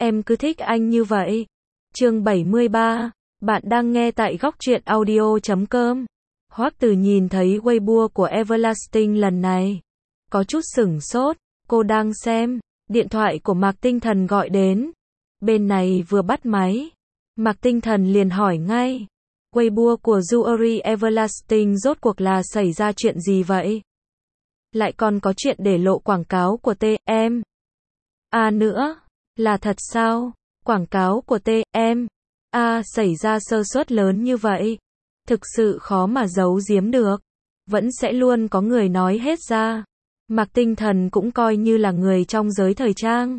Em cứ thích anh như vậy. Chương 73. Bạn đang nghe tại góc truyện audio.com. Hoắc Từ nhìn thấy Weibo của Everlasting lần này, có chút sửng sốt. Cô đang xem, điện thoại của Mạc Tinh Thần gọi đến. Bên này vừa bắt máy, Mạc Tinh Thần liền hỏi ngay. Weibo của Jewelry Everlasting rốt cuộc là xảy ra chuyện gì vậy? Lại còn có chuyện để lộ quảng cáo của TM. Nữa, là thật sao? Quảng cáo của TM. Xảy ra sơ suất lớn như vậy. Thực sự khó mà giấu giếm được. Vẫn sẽ luôn có người nói hết ra. Mạc Tinh Thần cũng coi như là người trong giới thời trang.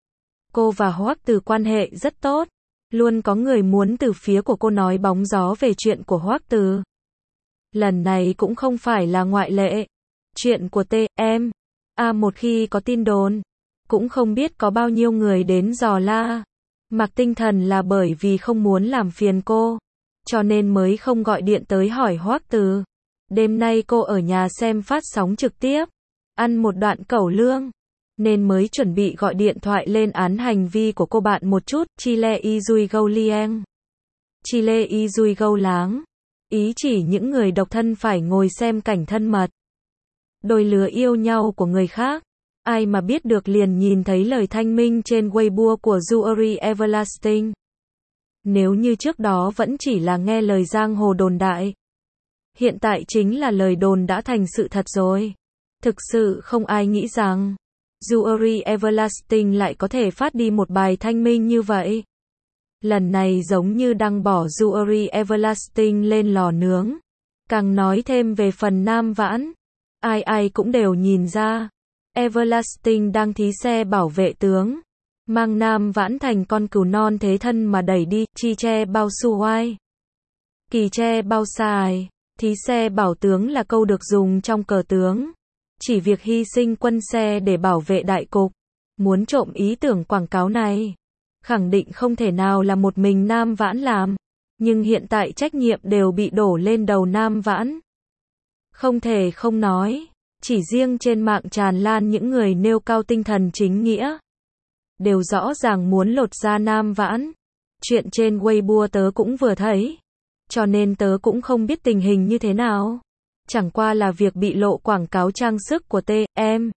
Cô và Hoắc Từ quan hệ rất tốt. Luôn có người muốn từ phía của cô nói bóng gió về chuyện của Hoắc Từ. Lần này cũng không phải là ngoại lệ. Chuyện của TM. Một khi có tin đồn, cũng không biết có bao nhiêu người đến dò la. Mạc Tinh Thần là bởi vì không muốn làm phiền cô, cho nên mới không gọi điện tới hỏi Hoắc Từ. Đêm nay cô ở nhà xem phát sóng trực tiếp, ăn một đoạn cẩu lương, nên mới chuẩn bị gọi điện thoại lên án hành vi của cô bạn một chút. Chile y dùi gâu lieng. Chile y dùi gâu láng. Ý chỉ những người độc thân phải ngồi xem cảnh thân mật. Đôi lứa yêu nhau của người khác. Ai mà biết được liền nhìn thấy lời thanh minh trên Weibo của Jewelry Everlasting. Nếu như trước đó vẫn chỉ là nghe lời giang hồ đồn đại, hiện tại chính là lời đồn đã thành sự thật rồi. Thực sự không ai nghĩ rằng Jewelry Everlasting lại có thể phát đi một bài thanh minh như vậy. Lần này giống như đang bỏ Jewelry Everlasting lên lò nướng. Càng nói thêm về phần Nam Vãn, ai cũng đều nhìn ra. Everlasting đang thí xe bảo vệ tướng, mang Nam Vãn thành con cừu non thế thân mà đẩy đi. Chi che bao su oai, kỳ che bao sai. Thí xe bảo tướng là câu được dùng trong cờ tướng, chỉ việc hy sinh quân xe để bảo vệ đại cục. Muốn trộm ý tưởng quảng cáo này, khẳng định không thể nào là một mình Nam Vãn làm, nhưng hiện tại trách nhiệm đều bị đổ lên đầu Nam Vãn. Không thể không nói, chỉ riêng trên mạng tràn lan những người nêu cao tinh thần chính nghĩa, đều rõ ràng muốn lột da Nam Vãn. Chuyện trên Weibo tớ cũng vừa thấy, cho nên tớ cũng không biết tình hình như thế nào. Chẳng qua là việc bị lộ quảng cáo trang sức của TM.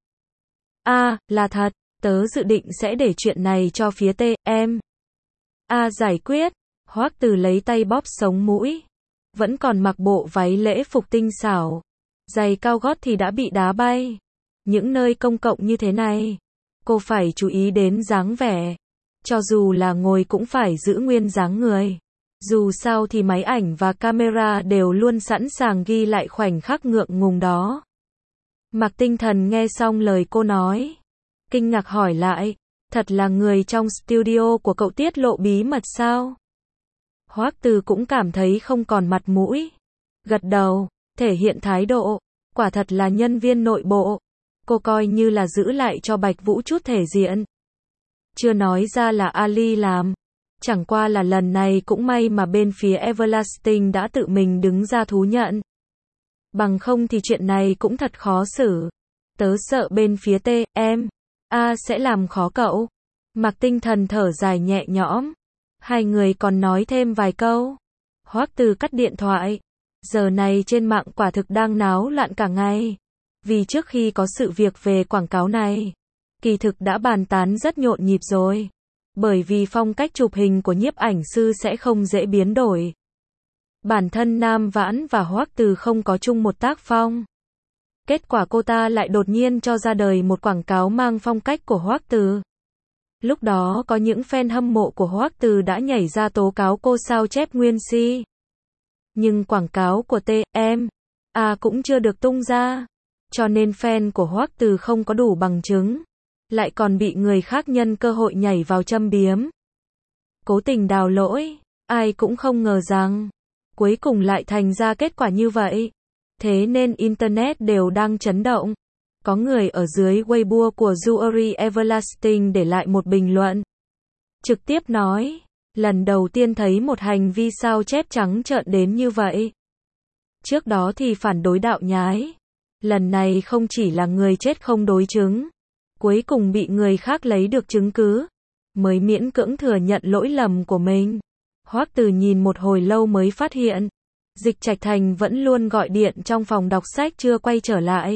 Là thật, tớ dự định sẽ để chuyện này cho phía TM giải quyết. Hoắc Từ lấy tay bóp sống mũi, vẫn còn mặc bộ váy lễ phục tinh xảo, giày cao gót thì đã bị đá bay. Những nơi công cộng như thế này, cô phải chú ý đến dáng vẻ. Cho dù là ngồi cũng phải giữ nguyên dáng người. Dù sao thì máy ảnh và camera đều luôn sẵn sàng ghi lại khoảnh khắc ngượng ngùng đó. Mạc Tinh Thần nghe xong lời cô nói, kinh ngạc hỏi lại, thật là người trong studio của cậu tiết lộ bí mật sao? Hoắc Từ cũng cảm thấy không còn mặt mũi, gật đầu, thể hiện thái độ, quả thật là nhân viên nội bộ. Cô coi như là giữ lại cho Bạch Vũ chút thể diện. Chưa nói ra là Ali làm. Chẳng qua là lần này cũng may mà bên phía Everlasting đã tự mình đứng ra thú nhận. Bằng không thì chuyện này cũng thật khó xử. Tớ sợ bên phía TM sẽ làm khó cậu. Mạc Tinh Thần thở dài nhẹ nhõm. Hai người còn nói thêm vài câu. Hoắc Từ cắt điện thoại. Giờ này trên mạng quả thực đang náo loạn cả ngày. Vì trước khi có sự việc về quảng cáo này, kỳ thực đã bàn tán rất nhộn nhịp rồi. Bởi vì phong cách chụp hình của nhiếp ảnh sư sẽ không dễ biến đổi. Bản thân Nam Vãn và Hoắc Từ không có chung một tác phong. Kết quả cô ta lại đột nhiên cho ra đời một quảng cáo mang phong cách của Hoắc Từ. Lúc đó có những fan hâm mộ của Hoắc Từ đã nhảy ra tố cáo cô sao chép nguyên si. Nhưng quảng cáo của TM cũng chưa được tung ra, cho nên fan của Hoắc Từ không có đủ bằng chứng, lại còn bị người khác nhân cơ hội nhảy vào châm biếm, cố tình đào lỗi. Ai cũng không ngờ rằng cuối cùng lại thành ra kết quả như vậy. Thế nên internet đều đang chấn động. Có người ở dưới Weibo của Jewelry Everlasting để lại một bình luận, trực tiếp nói, lần đầu tiên thấy một hành vi sao chép trắng trợn đến như vậy. Trước đó thì phản đối đạo nhái, lần này không chỉ là người chết không đối chứng, cuối cùng bị người khác lấy được chứng cứ. mới miễn cưỡng thừa nhận lỗi lầm của mình. Hoắc Từ nhìn một hồi lâu mới phát hiện, Dịch Trạch Thành vẫn luôn gọi điện trong phòng đọc sách chưa quay trở lại.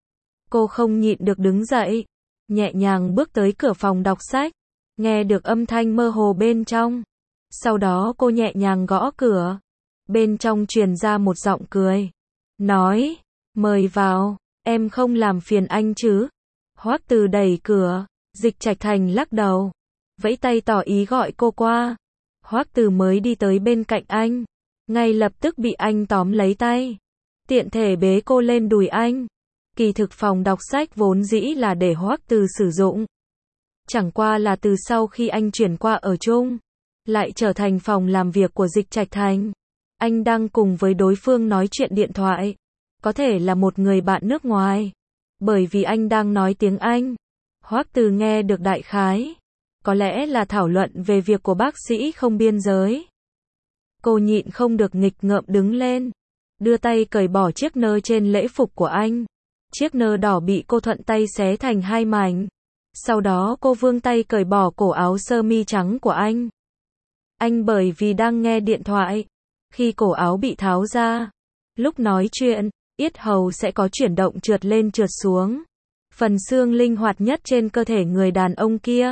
Cô không nhịn được đứng dậy, nhẹ nhàng bước tới cửa phòng đọc sách, nghe được âm thanh mơ hồ bên trong. Sau đó cô nhẹ nhàng gõ cửa, bên trong truyền ra một giọng cười, nói, mời vào, em không làm phiền anh chứ. Hoắc Từ đẩy cửa, Dịch Trạch Thành lắc đầu, vẫy tay tỏ ý gọi cô qua. Hoắc Từ mới đi tới bên cạnh anh, ngay lập tức bị anh tóm lấy tay, tiện thể bế cô lên đùi anh. Kỳ thực phòng đọc sách vốn dĩ là để Hoắc Từ sử dụng. Chẳng qua là từ sau khi anh chuyển qua ở chung, lại trở thành phòng làm việc của Dịch Trạch Thành. Anh đang cùng với đối phương nói chuyện điện thoại, có thể là một người bạn nước ngoài. Bởi vì anh đang nói tiếng Anh, Hoắc Từ nghe được đại khái. Có lẽ là thảo luận về việc của bác sĩ không biên giới. Cô nhịn không được nghịch ngợm đứng lên, đưa tay cởi bỏ chiếc nơ trên lễ phục của anh. Chiếc nơ đỏ bị cô thuận tay xé thành hai mảnh. Sau đó cô vươn tay cởi bỏ cổ áo sơ mi trắng của anh. Anh bởi vì đang nghe điện thoại, khi cổ áo bị tháo ra, lúc nói chuyện, yết hầu sẽ có chuyển động trượt lên trượt xuống. Phần xương linh hoạt nhất trên cơ thể người đàn ông kia,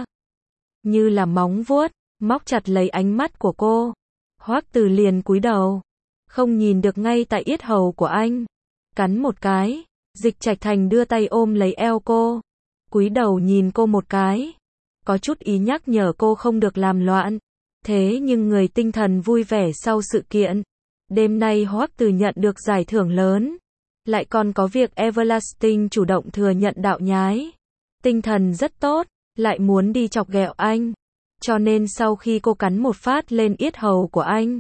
như là móng vuốt, móc chặt lấy ánh mắt của cô. Hoắc Từ liền cúi đầu, không nhìn được ngay tại yết hầu của anh, cắn một cái. Dịch Trạch Thành đưa tay ôm lấy eo cô, cúi đầu nhìn cô một cái, có chút ý nhắc nhở cô không được làm loạn. Thế nhưng người tinh thần vui vẻ sau sự kiện. Đêm nay Hoắc Từ nhận được giải thưởng lớn, lại còn có việc Everlasting chủ động thừa nhận đạo nhái. Tinh thần rất tốt, lại muốn đi chọc ghẹo anh. Cho nên sau khi cô cắn một phát lên yết hầu của anh,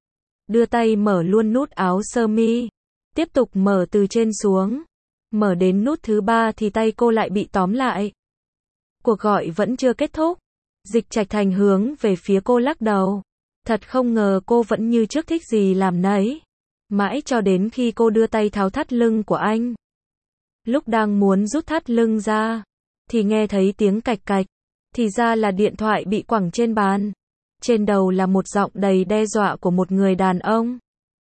đưa tay mở luôn nút áo sơ mi, tiếp tục mở từ trên xuống. Mở đến nút thứ 3 thì tay cô lại bị tóm lại. Cuộc gọi vẫn chưa kết thúc. Dịch Trạch Thành hướng về phía cô lắc đầu. Thật không ngờ cô vẫn như trước thích gì làm nấy. Mãi cho đến khi cô đưa tay tháo thắt lưng của anh. Lúc đang muốn rút thắt lưng ra, thì nghe thấy tiếng cạch cạch. Thì ra là điện thoại bị quẳng trên bàn. Trên đầu là một giọng đầy đe dọa của một người đàn ông.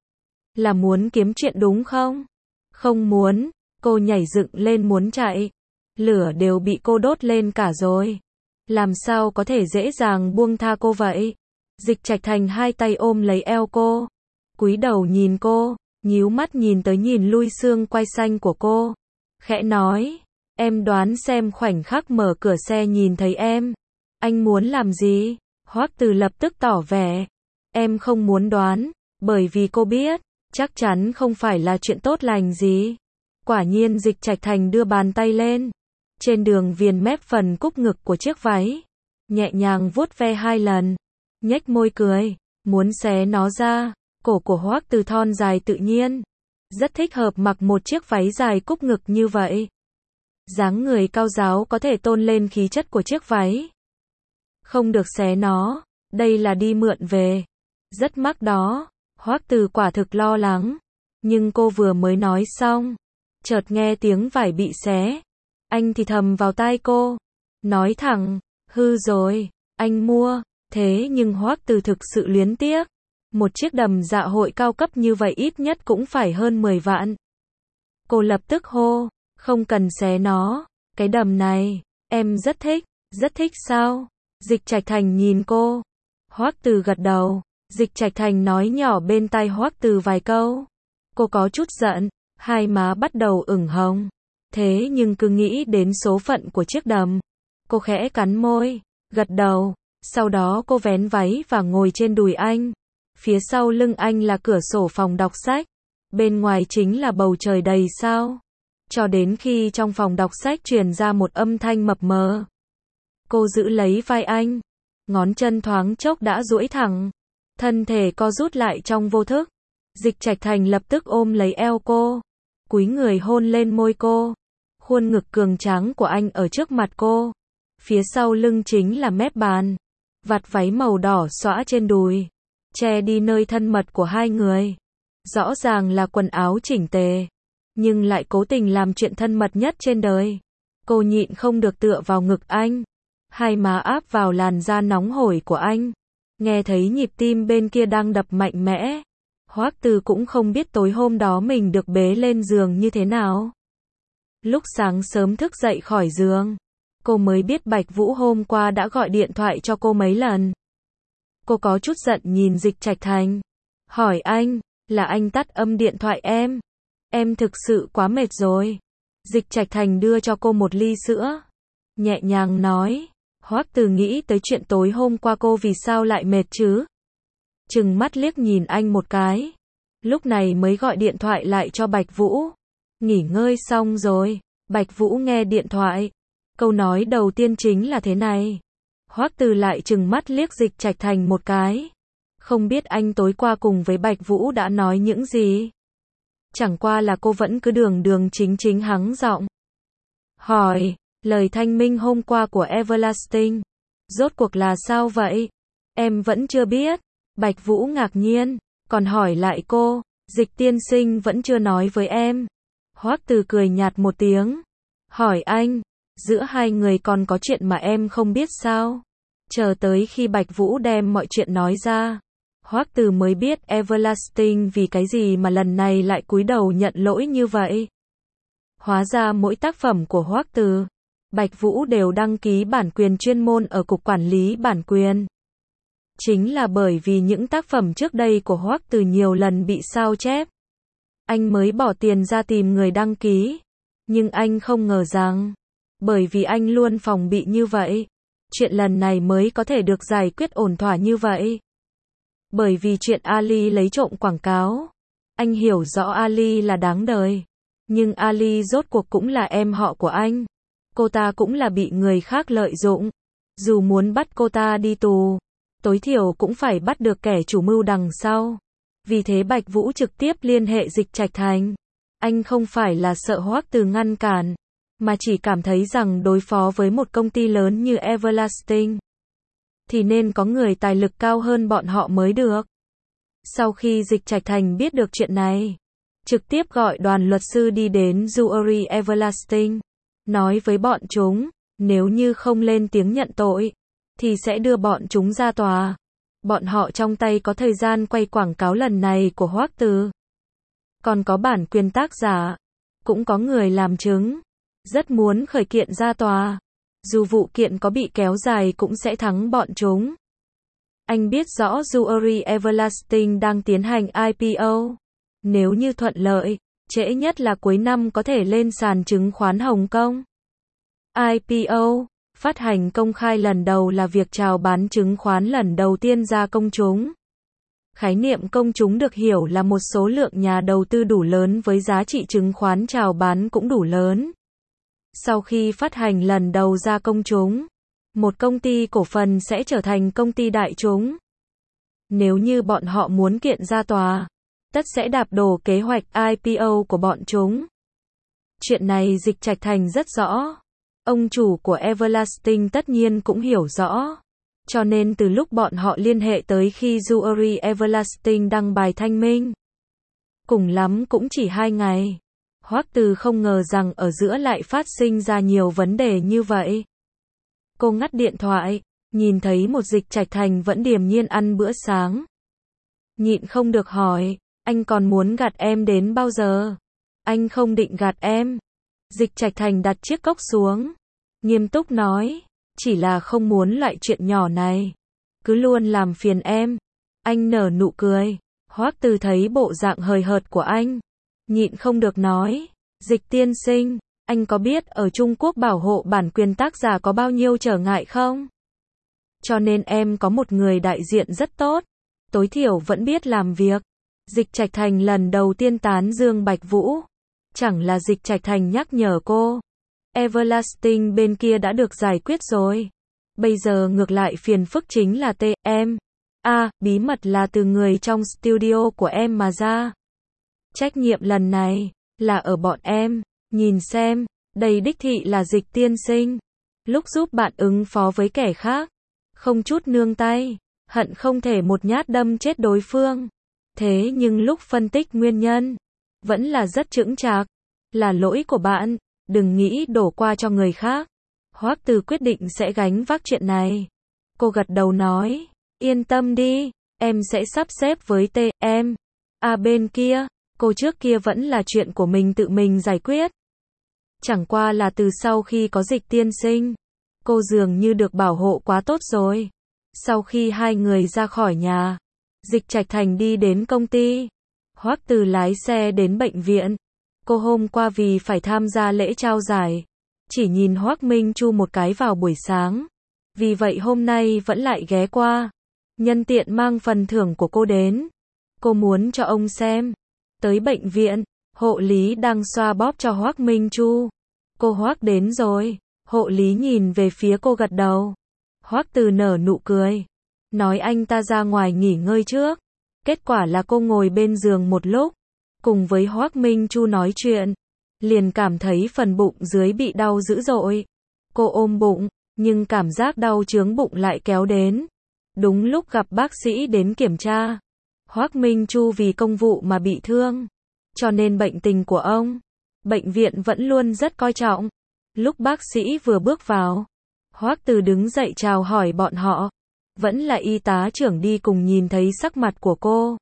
Là muốn kiếm chuyện đúng không? Không muốn. Cô nhảy dựng lên muốn chạy. Lửa đều bị cô đốt lên cả rồi. Làm sao có thể dễ dàng buông tha cô vậy? Dịch Trạch Thành hai tay ôm lấy eo cô, cúi đầu nhìn cô, nhíu mắt nhìn tới nhìn lui xương quai xanh của cô, khẽ nói, em đoán xem khoảnh khắc mở cửa xe nhìn thấy em, anh muốn làm gì? Hoắc Từ lập tức tỏ vẻ, em không muốn đoán, bởi vì cô biết, chắc chắn không phải là chuyện tốt lành gì. Quả nhiên Dịch Trạch Thành đưa bàn tay lên, trên đường viền mép phần cúc ngực của chiếc váy, nhẹ nhàng vuốt ve 2 lần, nhếch môi cười, muốn xé nó ra. Cổ của Hoắc Từ thon dài tự nhiên, rất thích hợp mặc một chiếc váy dài cúc ngực như vậy. Dáng người cao ráo có thể tôn lên khí chất của chiếc váy. Không được xé nó, đây là đi mượn về. Rất mắc đó. Hoắc Từ quả thực lo lắng, nhưng cô vừa mới nói xong, chợt nghe tiếng vải bị xé. Anh thì thầm vào tai cô, nói thẳng, hư rồi, anh mua. Thế nhưng Hoắc Từ thực sự luyến tiếc. Một chiếc đầm dạ hội cao cấp như vậy ít nhất cũng phải hơn 10 vạn. Cô lập tức hô, không cần xé nó, cái đầm này, em rất thích sao? Dịch Trạch Thành nhìn cô. Hoắc Từ gật đầu, Dịch Trạch Thành nói nhỏ bên tai Hoắc Từ vài câu. Cô có chút giận, hai má bắt đầu ửng hồng. Thế nhưng cứ nghĩ đến số phận của chiếc đầm, cô khẽ cắn môi, gật đầu. Sau đó cô vén váy và ngồi trên đùi anh. Phía sau lưng anh là cửa sổ phòng đọc sách. Bên ngoài chính là bầu trời đầy sao. Cho đến khi trong phòng đọc sách truyền ra một âm thanh mập mờ. Cô giữ lấy vai anh. Ngón chân thoáng chốc đã duỗi thẳng. Thân thể co rút lại trong vô thức. Dịch Trạch Thành lập tức ôm lấy eo cô. Cúi người hôn lên môi cô. Khuôn ngực cường tráng của anh ở trước mặt cô. Phía sau lưng chính là mép bàn. Vạt váy màu đỏ xõa trên đùi, che đi nơi thân mật của hai người. Rõ ràng là quần áo chỉnh tề, nhưng lại cố tình làm chuyện thân mật nhất trên đời. Cô nhịn không được tựa vào ngực anh, hai má áp vào làn da nóng hổi của anh. Nghe thấy nhịp tim bên kia đang đập mạnh mẽ. Hoắc Từ cũng không biết tối hôm đó mình được bế lên giường như thế nào. Lúc sáng sớm thức dậy khỏi giường, cô mới biết Bạch Vũ hôm qua đã gọi điện thoại cho cô mấy lần. Cô có chút giận nhìn Dịch Trạch Thành. Hỏi anh, là anh tắt âm điện thoại em. Em thực sự quá mệt rồi. Dịch Trạch Thành đưa cho cô một ly sữa. Nhẹ nhàng nói. Hoắc Từ nghĩ tới chuyện tối hôm qua cô vì sao lại mệt chứ. Trừng mắt liếc nhìn anh một cái. Lúc này mới gọi điện thoại lại cho Bạch Vũ. Nghỉ ngơi xong rồi. Bạch Vũ nghe điện thoại. Câu nói đầu tiên chính là thế này. Hoắc Từ lại trừng mắt liếc Dịch Trạch Thành một cái. Không biết anh tối qua cùng với Bạch Vũ đã nói những gì. Chẳng qua là cô vẫn cứ đường đường chính chính hắng giọng. Hỏi, lời thanh minh hôm qua của Everlasting. Rốt cuộc là sao vậy? Em vẫn chưa biết. Bạch Vũ ngạc nhiên, còn hỏi lại cô, Dịch tiên sinh vẫn chưa nói với em. Hoắc Từ cười nhạt một tiếng. Hỏi anh, giữa hai người còn có chuyện mà em không biết sao? Chờ tới khi Bạch Vũ đem mọi chuyện nói ra, Hoắc Từ mới biết Everlasting vì cái gì mà lần này lại cúi đầu nhận lỗi như vậy. Hóa ra mỗi tác phẩm của Hoắc Từ, Bạch Vũ đều đăng ký bản quyền chuyên môn ở Cục Quản lý Bản quyền. Chính là bởi vì những tác phẩm trước đây của Hoắc Từ nhiều lần bị sao chép. Anh mới bỏ tiền ra tìm người đăng ký. Nhưng anh không ngờ rằng, bởi vì anh luôn phòng bị như vậy, chuyện lần này mới có thể được giải quyết ổn thỏa như vậy. Bởi vì chuyện Ali lấy trộm quảng cáo, anh hiểu rõ Ali là đáng đời. Nhưng Ali rốt cuộc cũng là em họ của anh. Cô ta cũng là bị người khác lợi dụng. Dù muốn bắt cô ta đi tù, tối thiểu cũng phải bắt được kẻ chủ mưu đằng sau. Vì thế Bạch Vũ trực tiếp liên hệ Dịch Trạch Thành. Anh không phải là sợ Hoắc Từ ngăn cản, mà chỉ cảm thấy rằng đối phó với một công ty lớn như Everlasting, thì nên có người tài lực cao hơn bọn họ mới được. Sau khi Dịch Trạch Thành biết được chuyện này, trực tiếp gọi đoàn luật sư đi đến Jewelry Everlasting, nói với bọn chúng, nếu như không lên tiếng nhận tội, thì sẽ đưa bọn chúng ra tòa. Bọn họ trong tay có thời gian quay quảng cáo lần này của Hoắc Từ. Còn có bản quyền tác giả, cũng có người làm chứng, rất muốn khởi kiện ra tòa. Dù vụ kiện có bị kéo dài cũng sẽ thắng bọn chúng. Anh biết rõ Jewelry Everlasting đang tiến hành IPO. Nếu như thuận lợi, trễ nhất là cuối năm có thể lên sàn chứng khoán Hồng Kông. IPO, phát hành công khai lần đầu là việc chào bán chứng khoán lần đầu tiên ra công chúng. Khái niệm công chúng được hiểu là một số lượng nhà đầu tư đủ lớn với giá trị chứng khoán chào bán cũng đủ lớn. Sau khi phát hành lần đầu ra công chúng, một công ty cổ phần sẽ trở thành công ty đại chúng. Nếu như bọn họ muốn kiện ra tòa, tất sẽ đạp đổ kế hoạch IPO của bọn chúng. Chuyện này Dịch Trạch Thành rất rõ. Ông chủ của Everlasting tất nhiên cũng hiểu rõ. Cho nên từ lúc bọn họ liên hệ tới khi Jewelry Everlasting đăng bài thanh minh, cùng lắm cũng chỉ 2 ngày. Hoắc Từ không ngờ rằng ở giữa lại phát sinh ra nhiều vấn đề như vậy. Cô ngắt điện thoại, nhìn thấy một Dịch Trạch Thành vẫn điềm nhiên ăn bữa sáng. Nhịn không được hỏi, anh còn muốn gạt em đến bao giờ? Anh không định gạt em. Dịch Trạch Thành đặt chiếc cốc xuống, nghiêm túc nói, chỉ là không muốn loại chuyện nhỏ này, cứ luôn làm phiền em. Anh nở nụ cười. Hoắc Từ thấy bộ dạng hời hợt của anh, nhịn không được nói, Dịch tiên sinh, anh có biết ở Trung Quốc bảo hộ bản quyền tác giả có bao nhiêu trở ngại không? Cho nên em có một người đại diện rất tốt, tối thiểu vẫn biết làm việc. Dịch Trạch Thành lần đầu tiên tán dương Bạch Vũ. Chẳng là Dịch Trạch Thành nhắc nhở cô, Everlasting bên kia đã được giải quyết rồi. Bây giờ ngược lại phiền phức chính là em. Bí mật là từ người trong studio của em mà ra. Trách nhiệm lần này là ở bọn em. Nhìn xem, đây đích thị là Dịch tiên sinh. Lúc giúp bạn ứng phó với kẻ khác, không chút nương tay, hận không thể một nhát đâm chết đối phương. Thế nhưng lúc phân tích nguyên nhân, vẫn là rất chững chạc. Là lỗi của bạn, đừng nghĩ đổ qua cho người khác. Hoắc Từ quyết định sẽ gánh vác chuyện này. Cô gật đầu nói, yên tâm đi, em sẽ sắp xếp với em. Bên kia, cô trước kia vẫn là chuyện của mình tự mình giải quyết. Chẳng qua là từ sau khi có Dịch tiên sinh, cô dường như được bảo hộ quá tốt rồi. Sau khi hai người ra khỏi nhà, Dịch Trạch Thành đi đến công ty, Hoắc Từ lái xe đến bệnh viện. Cô hôm qua vì phải tham gia lễ trao giải, chỉ nhìn Hoắc Minh Chu một cái vào buổi sáng. Vì vậy hôm nay vẫn lại ghé qua, nhân tiện mang phần thưởng của cô đến. Cô muốn cho ông xem. Tới bệnh viện, hộ lý đang xoa bóp cho Hoắc Minh Chu. Cô Hoắc đến rồi. Hộ lý nhìn về phía cô gật đầu. Hoắc Từ nở nụ cười, nói anh ta ra ngoài nghỉ ngơi trước. Kết quả là cô ngồi bên giường một lúc, cùng với Hoắc Minh Chu nói chuyện, liền cảm thấy phần bụng dưới bị đau dữ dội. Cô ôm bụng, nhưng cảm giác đau chướng bụng lại kéo đến. Đúng lúc gặp bác sĩ đến kiểm tra. Hoắc Minh Chu vì công vụ mà bị thương, cho nên bệnh tình của ông, bệnh viện vẫn luôn rất coi trọng. Lúc bác sĩ vừa bước vào, Hoắc Từ đứng dậy chào hỏi bọn họ. Vẫn là y tá trưởng đi cùng nhìn thấy sắc mặt của cô.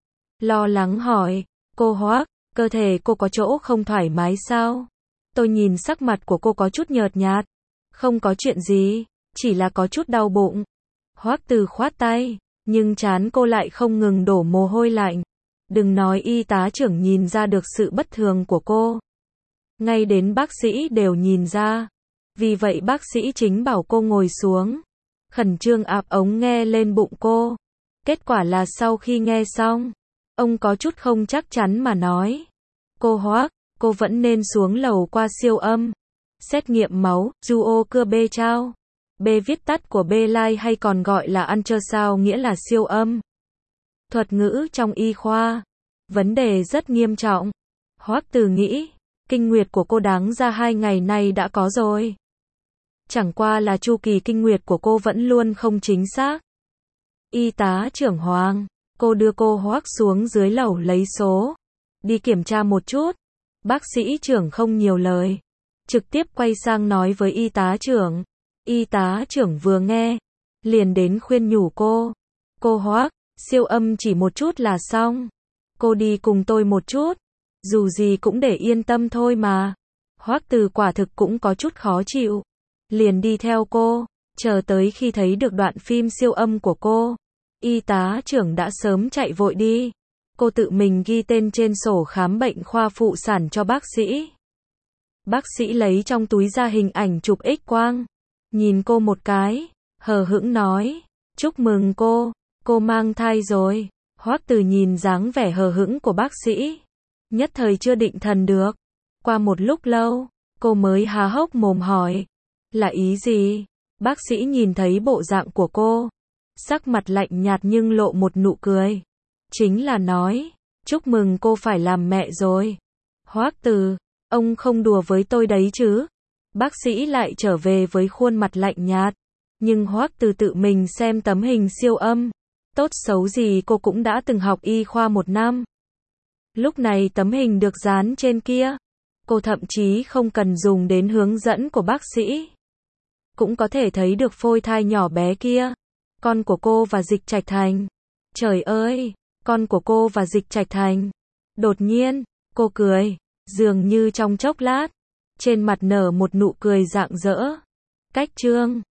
Lo lắng hỏi, cô Hoắc, cơ thể cô có chỗ không thoải mái sao? Tôi nhìn sắc mặt của cô có chút nhợt nhạt. Không có chuyện gì, chỉ là có chút đau bụng. Hoắc Từ khoát tay, nhưng trán cô lại không ngừng đổ mồ hôi lạnh. Đừng nói y tá trưởng nhìn ra được sự bất thường của cô. Ngay đến bác sĩ đều nhìn ra. Vì vậy bác sĩ chính bảo cô ngồi xuống, khẩn trương áp ống nghe lên bụng cô. Kết quả là sau khi nghe xong, ông có chút không chắc chắn mà nói, cô Hoắc, cô vẫn nên xuống lầu qua siêu âm, xét nghiệm máu, duo cưa B trao. B viết tắt của B-line hay còn gọi là ultrasound nghĩa là siêu âm. Thuật ngữ trong y khoa. Vấn đề rất nghiêm trọng. Hoắc Từ nghĩ, kinh nguyệt của cô đáng ra 2 ngày nay đã có rồi. Chẳng qua là chu kỳ kinh nguyệt của cô vẫn luôn không chính xác. Y tá trưởng Hoàng, cô đưa cô Hoắc xuống dưới lầu lấy số, đi kiểm tra một chút. Bác sĩ trưởng không nhiều lời, trực tiếp quay sang nói với y tá trưởng. Y tá trưởng vừa nghe, liền đến khuyên nhủ cô Hoắc, siêu âm chỉ một chút là xong. Cô đi cùng tôi một chút, dù gì cũng để yên tâm thôi mà. Hoắc Từ quả thực cũng có chút khó chịu, liền đi theo cô, chờ tới khi thấy được đoạn phim siêu âm của cô. Y tá trưởng đã sớm chạy vội đi. Cô tự mình ghi tên trên sổ khám bệnh khoa phụ sản cho bác sĩ. Bác sĩ lấy trong túi ra hình ảnh chụp X-quang, nhìn cô một cái, hờ hững nói, chúc mừng cô mang thai rồi. Hoắc Từ nhìn dáng vẻ hờ hững của bác sĩ, nhất thời chưa định thần được. Qua một lúc lâu, cô mới há hốc mồm hỏi, là ý gì? Bác sĩ nhìn thấy bộ dạng của cô, sắc mặt lạnh nhạt nhưng lộ một nụ cười. Chính là nói, chúc mừng cô phải làm mẹ rồi. Hoắc Từ, ông không đùa với tôi đấy chứ? Bác sĩ lại trở về với khuôn mặt lạnh nhạt. Nhưng Hoắc Từ tự mình xem tấm hình siêu âm. Tốt xấu gì cô cũng đã từng học y khoa 1 năm. Lúc này tấm hình được dán trên kia, cô thậm chí không cần dùng đến hướng dẫn của bác sĩ, cũng có thể thấy được phôi thai nhỏ bé kia. Con của cô và Dịch Trạch Thành. Trời ơi, con của cô và Dịch Trạch Thành. Đột nhiên, cô cười, dường như trong chốc lát, trên mặt nở một nụ cười rạng rỡ. Cách chương